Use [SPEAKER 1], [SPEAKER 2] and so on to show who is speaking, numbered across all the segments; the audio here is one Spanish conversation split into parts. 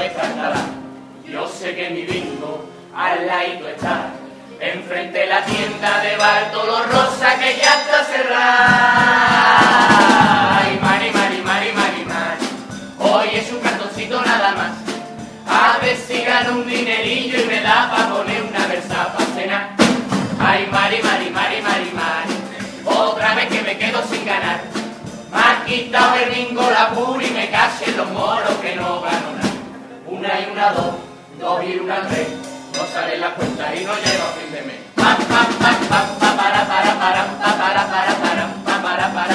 [SPEAKER 1] está catalán. Yo sé que mi bingo al ladito está, enfrente de la tienda de Bartolo Rosa que ya está cerrada. Ay, Mari, Mari, Mari, Mari, Mari, hoy es un cartoncito nada más. A ver si gano un dinerillo y me da pa' poner una versa pa' cenar. Ay, Mari, Mari, Mari, Mari, Mari, otra vez que me quedo sin ganar. Me ha quitado el bingo la pura y me caché en los moros que no gano nada. Una y una, dos y una, tres, no sale la cuenta y no llego a fin de mes. Pa, pa, pa, pa, pa, para, pa, para, pa, para, pa, para, pa, para, pa,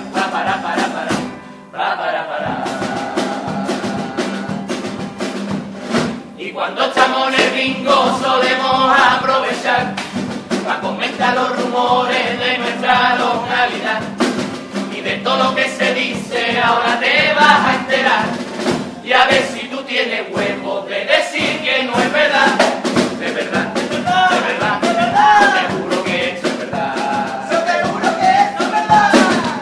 [SPEAKER 1] para. Y cuando estamos en el bingo solemos aprovechar para comentar los rumores de nuestra localidad. Y de todo lo que se dice ahora te vas a enterar. Y a ver si tú tienes huevos de decir que no es verdad. De verdad, de verdad, de verdad, de verdad. Yo te juro que esto es verdad. Yo te juro que esto es verdad.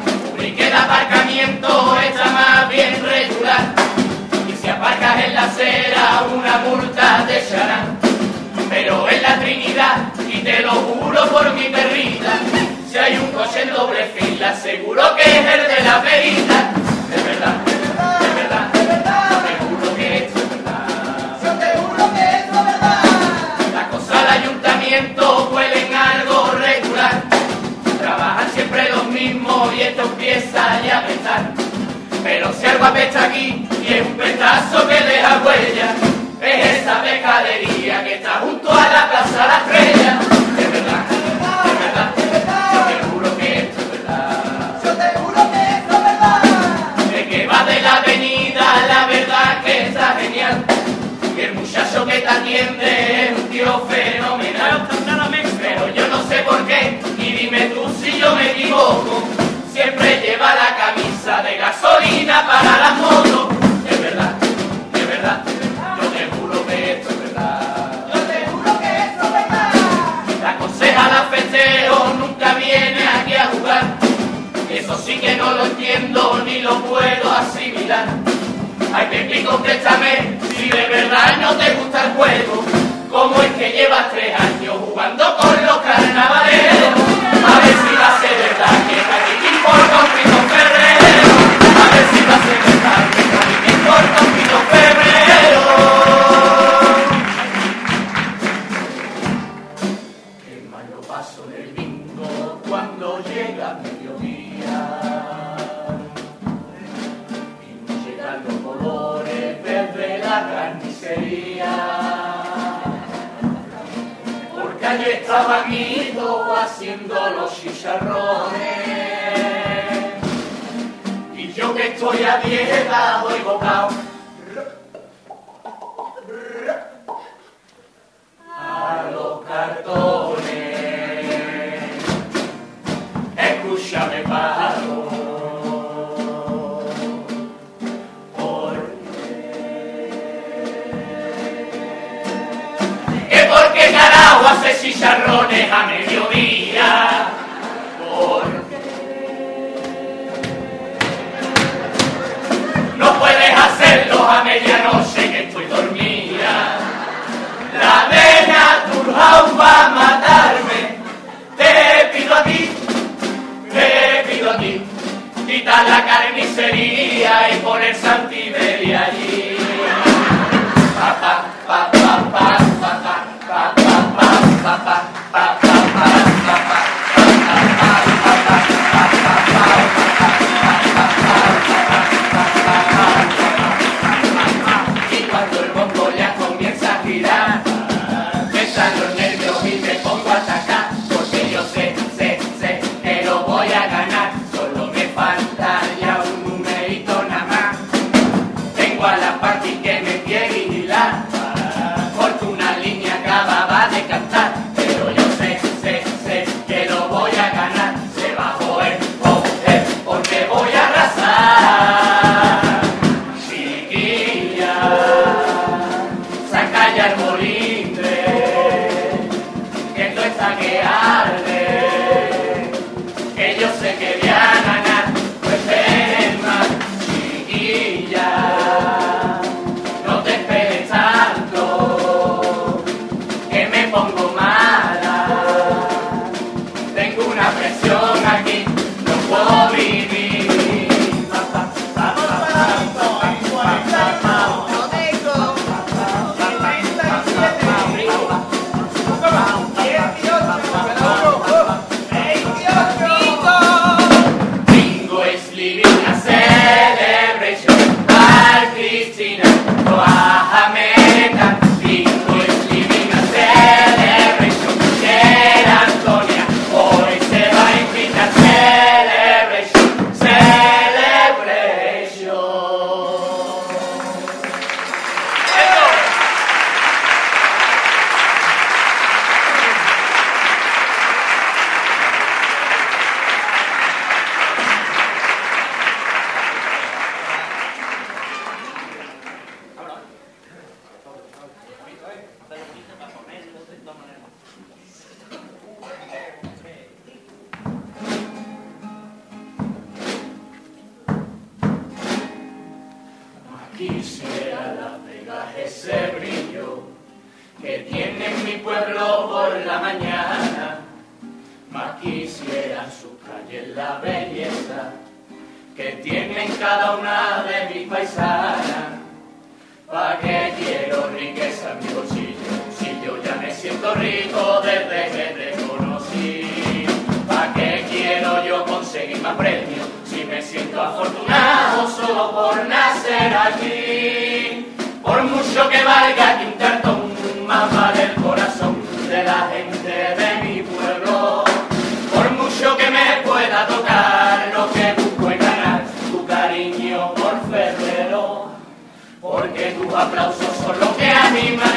[SPEAKER 1] Y que el aparcamiento está más bien regular. Y si aparcas en la acera una multa te echarán. Pero en la Trinidad, y te lo juro por mi perrita, si hay un coche en doble fila, seguro que es el de la perita. De verdad, de verdad, de verdad, de verdad. Yo te juro que esto es verdad. Yo te juro que esto es verdad. Las cosas del ayuntamiento huelen algo regular. Trabajan siempre los mismos y esto empieza ya a pensar. Pero si algo apesta aquí y es un petazo que deja huella, es esa pescadería que está junto a la Plaza La Estrella. De verdad, de verdad, de verdad, de verdad. Yo te juro que esto es verdad. Yo te juro que esto es verdad. De que va de la avenida, la verdad que está genial. Y el muchacho que te atiende es un tío fenomenal. Pero yo no sé por qué, y dime tú si yo me equivoco, siempre lleva la camisa de gasolina para las motos. De verdad, de verdad. Yo te juro que esto es verdad. Yo te juro que esto es verdad. La concejala festejo nunca viene aquí a jugar. Eso sí que no lo entiendo ni lo puedo asimilar. Ay, te explico, préstame si de verdad no te gusta el juego. ¿Cómo es que llevas 3 años jugando con los carnavaleros? A ver si va a ser verdad que a ti te importa un pito ferrero. A ver si va a ser verdad que a ti te importa un pito ferrero. Qué mal lo paso en el bingo cuando llega mediodía. Y no llegan los colores desde la carnicería. Porque allí estaba Guido haciendo los chicharrones. Y yo que estoy a dieta doy bocado a los cartones. Escúchame, pájaro, ¿por qué carajo hace chicharrones a mediodía? No puedes hacerlos a medianoche que estoy dormida. La de Naturhaus va a matarme. Te pido a ti, quitar la carnicería y poner Santiberia allí. Pa, pa, pa, pa, pa, pa, pa, pa, pa, pa, pa, pa, pa, pa. Y cuando el bombo ya comienza a girar, me salen los nervios y me pongo a atacar, porque yo sé que lo voy a ganar. Solo me falta ya un numerito nada más. Tengo a la party que me quiere vigilar, porque una línea acababa de cantar. Pero yo sé que lo voy a ganar. Se va a joder, porque voy a arrasar. Chiquilla, saca ya el molindre, que esto está que arde, que yo sé que voy a ganar. Pues ven más, chiquilla, no te esperes. to America, bingo is living a celebration. Yeah, Antonia, hoy se va a invitar celebration, celebration. Quisiera la Vega ese brillo que tiene mi pueblo por la mañana, más quisiera su calle la belleza que tienen cada una de mis paisanas. ¿Pa' qué quiero riqueza en mi bolsillo si yo ya me siento rico desde que te conocí? ¿Pa' qué quiero yo conseguir más premios si me siento afortunado solo por nacer aquí? Por mucho que valga que un cartón, más vale el corazón de la gente de mi pueblo. Por mucho que me pueda tocar, lo que busco es ganar tu cariño por febrero, porque tus aplausos son lo que anima